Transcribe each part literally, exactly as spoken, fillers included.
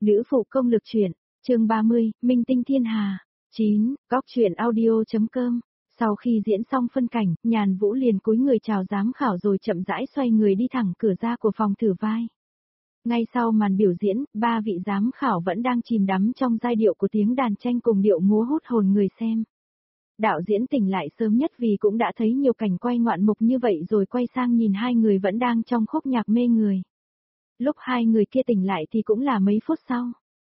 Nữ phụ công lực truyện, chương ba mươi, Minh tinh thiên hà. chín, góc truyện audio.com. Sau khi diễn xong phân cảnh, Nhàn Vũ liền cúi người chào giám khảo rồi chậm rãi xoay người đi thẳng cửa ra của phòng thử vai. Ngay sau màn biểu diễn, ba vị giám khảo vẫn đang chìm đắm trong giai điệu của tiếng đàn tranh cùng điệu múa hút hồn người xem. Đạo diễn tỉnh lại sớm nhất vì cũng đã thấy nhiều cảnh quay ngoạn mục như vậy rồi quay sang nhìn hai người vẫn đang trong khúc nhạc mê người. Lúc hai người kia tỉnh lại thì cũng là mấy phút sau.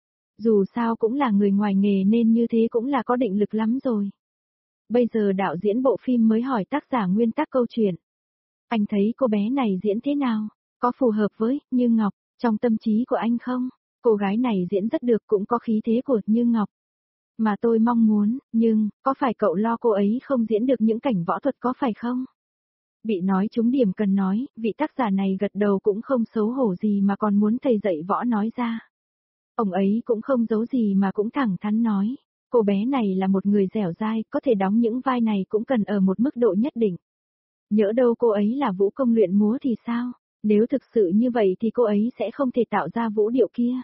Dù sao cũng là người ngoài nghề nên như thế cũng là có định lực lắm rồi. Bây giờ đạo diễn bộ phim mới hỏi tác giả nguyên tắc câu chuyện. Anh thấy cô bé này diễn thế nào? Có phù hợp với Như Ngọc trong tâm trí của anh không? Cô gái này diễn rất được, cũng có khí thế của Như Ngọc. Mà tôi mong muốn, nhưng, có phải cậu lo cô ấy không diễn được những cảnh võ thuật có phải không? Bị nói trúng điểm cần nói, vị tác giả này gật đầu cũng không xấu hổ gì mà còn muốn thầy dạy võ nói ra. Ông ấy cũng không giấu gì mà cũng thẳng thắn nói, cô bé này là một người dẻo dai, có thể đóng những vai này cũng cần ở một mức độ nhất định. Nhỡ đâu cô ấy là vũ công luyện múa thì sao? Nếu thực sự như vậy thì cô ấy sẽ không thể tạo ra vũ điệu kia.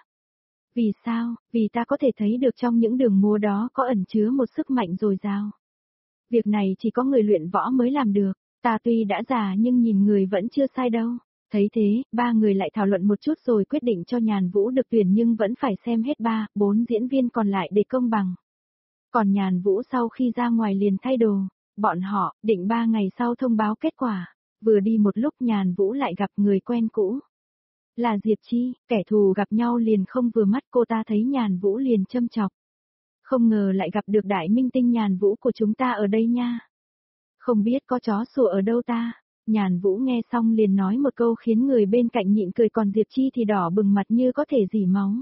Vì sao? Vì ta có thể thấy được trong những đường múa đó có ẩn chứa một sức mạnh dồi dào. Việc này chỉ có người luyện võ mới làm được. Ta tuy đã già nhưng nhìn người vẫn chưa sai đâu. Thấy thế, ba người lại thảo luận một chút rồi quyết định cho Nhàn Vũ được tuyển nhưng vẫn phải xem hết ba, bốn diễn viên còn lại để công bằng. Còn Nhàn Vũ sau khi ra ngoài liền thay đồ, bọn họ định ba ngày sau thông báo kết quả. Vừa đi một lúc Nhàn Vũ lại gặp người quen cũ. Là Diệp Chi, kẻ thù gặp nhau liền không vừa mắt, cô ta thấy Nhàn Vũ liền châm chọc. Không ngờ lại gặp được đại minh tinh Nhàn Vũ của chúng ta ở đây nha. Không biết có chó sủa ở đâu ta. Nhàn Vũ nghe xong liền nói một câu khiến người bên cạnh nhịn cười, còn Diệp Chi thì đỏ bừng mặt như có thể rỉ máu.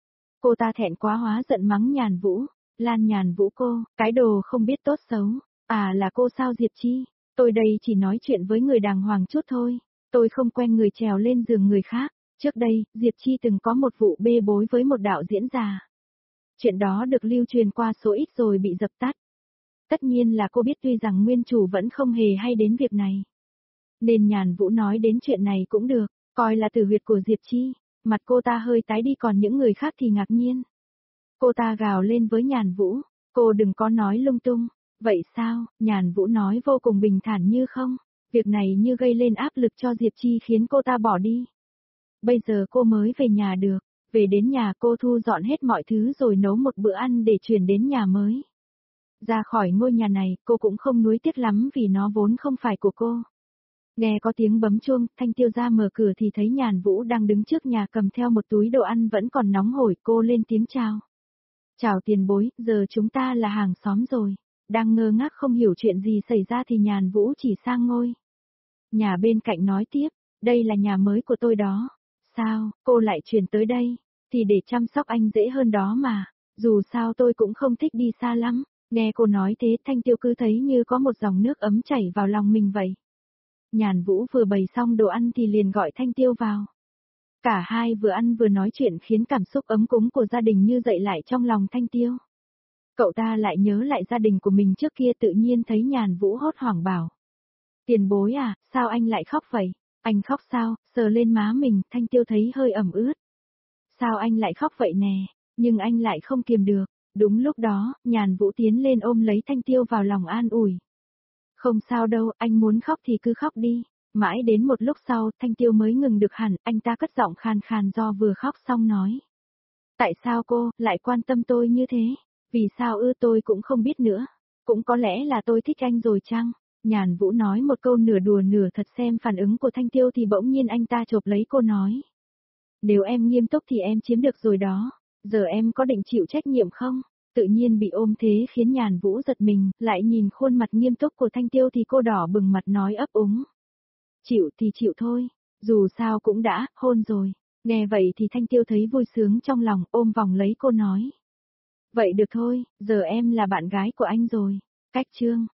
Cô ta thẹn quá hóa giận mắng Nhàn Vũ. Lan Nhàn Vũ cô, cái đồ không biết tốt xấu. À là cô sao Diệp Chi? Tôi đây chỉ nói chuyện với người đàng hoàng chút thôi. Tôi không quen người trèo lên giường người khác. Trước đây, Diệp Chi từng có một vụ bê bối với một đạo diễn già. Chuyện đó được lưu truyền qua số ít rồi bị dập tắt. Tất nhiên là cô biết, tuy rằng nguyên chủ vẫn không hề hay đến việc này. Nên Nhàn Vũ nói đến chuyện này cũng được, coi là tử huyệt của Diệp Chi. Mặt cô ta hơi tái đi, còn những người khác thì ngạc nhiên. Cô ta gào lên với Nhàn Vũ, cô đừng có nói lung tung. Vậy sao? Nhàn Vũ nói vô cùng bình thản như không. Việc này như gây lên áp lực cho Diệp Chi khiến cô ta bỏ đi. Bây giờ cô mới về nhà được. Về đến nhà cô thu dọn hết mọi thứ rồi nấu một bữa ăn để chuyển đến nhà mới. Ra khỏi ngôi nhà này cô cũng không nuối tiếc lắm vì nó vốn không phải của cô. Nghe có tiếng bấm chuông, Thanh Tiêu ra mở cửa thì thấy Nhàn Vũ đang đứng trước nhà cầm theo một túi đồ ăn vẫn còn nóng hổi. Cô lên tiếng chào. Chào tiền bối, giờ chúng ta là hàng xóm rồi. Đang ngơ ngác không hiểu chuyện gì xảy ra thì Nhàn Vũ chỉ sang ngôi nhà bên cạnh nói tiếp, đây là nhà mới của tôi đó. Sao, cô lại chuyển tới đây? Thì để chăm sóc anh dễ hơn đó mà. Dù sao tôi cũng không thích đi xa lắm. Nghe cô nói thế Thanh Tiêu cứ thấy như có một dòng nước ấm chảy vào lòng mình vậy. Nhàn Vũ vừa bày xong đồ ăn thì liền gọi Thanh Tiêu vào. Cả hai vừa ăn vừa nói chuyện khiến cảm xúc ấm cúng của gia đình như dậy lại trong lòng Thanh Tiêu. Cậu ta lại nhớ lại gia đình của mình trước kia, tự nhiên thấy Nhàn Vũ hốt hoảng bảo. Tiền bối à, sao anh lại khóc vậy? Anh khóc sao? Sờ lên má mình, Thanh Tiêu thấy hơi ẩm ướt. Sao anh lại khóc vậy nè? Nhưng anh lại không kiềm được. Đúng lúc đó, Nhàn Vũ tiến lên ôm lấy Thanh Tiêu vào lòng an ủi. Không sao đâu, anh muốn khóc thì cứ khóc đi. Mãi đến một lúc sau, Thanh Tiêu mới ngừng được hẳn, anh ta cất giọng khàn khàn do vừa khóc xong nói. Tại sao cô lại quan tâm tôi như thế? Vì sao ư, tôi cũng không biết nữa. Cũng có lẽ là tôi thích anh rồi chăng? Nhàn Vũ nói một câu nửa đùa nửa thật, xem phản ứng của Thanh Tiêu thì bỗng nhiên anh ta chộp lấy cô nói. Nếu em nghiêm túc thì em chiếm được rồi đó. Giờ em có định chịu trách nhiệm không? Tự nhiên bị ôm thế khiến Nhàn Vũ giật mình, lại nhìn khuôn mặt nghiêm túc của Thanh Tiêu thì cô đỏ bừng mặt nói ấp úng. Chịu thì chịu thôi, dù sao cũng đã hôn rồi. Nghe vậy thì Thanh Tiêu thấy vui sướng trong lòng, ôm vòng lấy cô nói. Vậy được thôi, giờ em là bạn gái của anh rồi. Cách chương.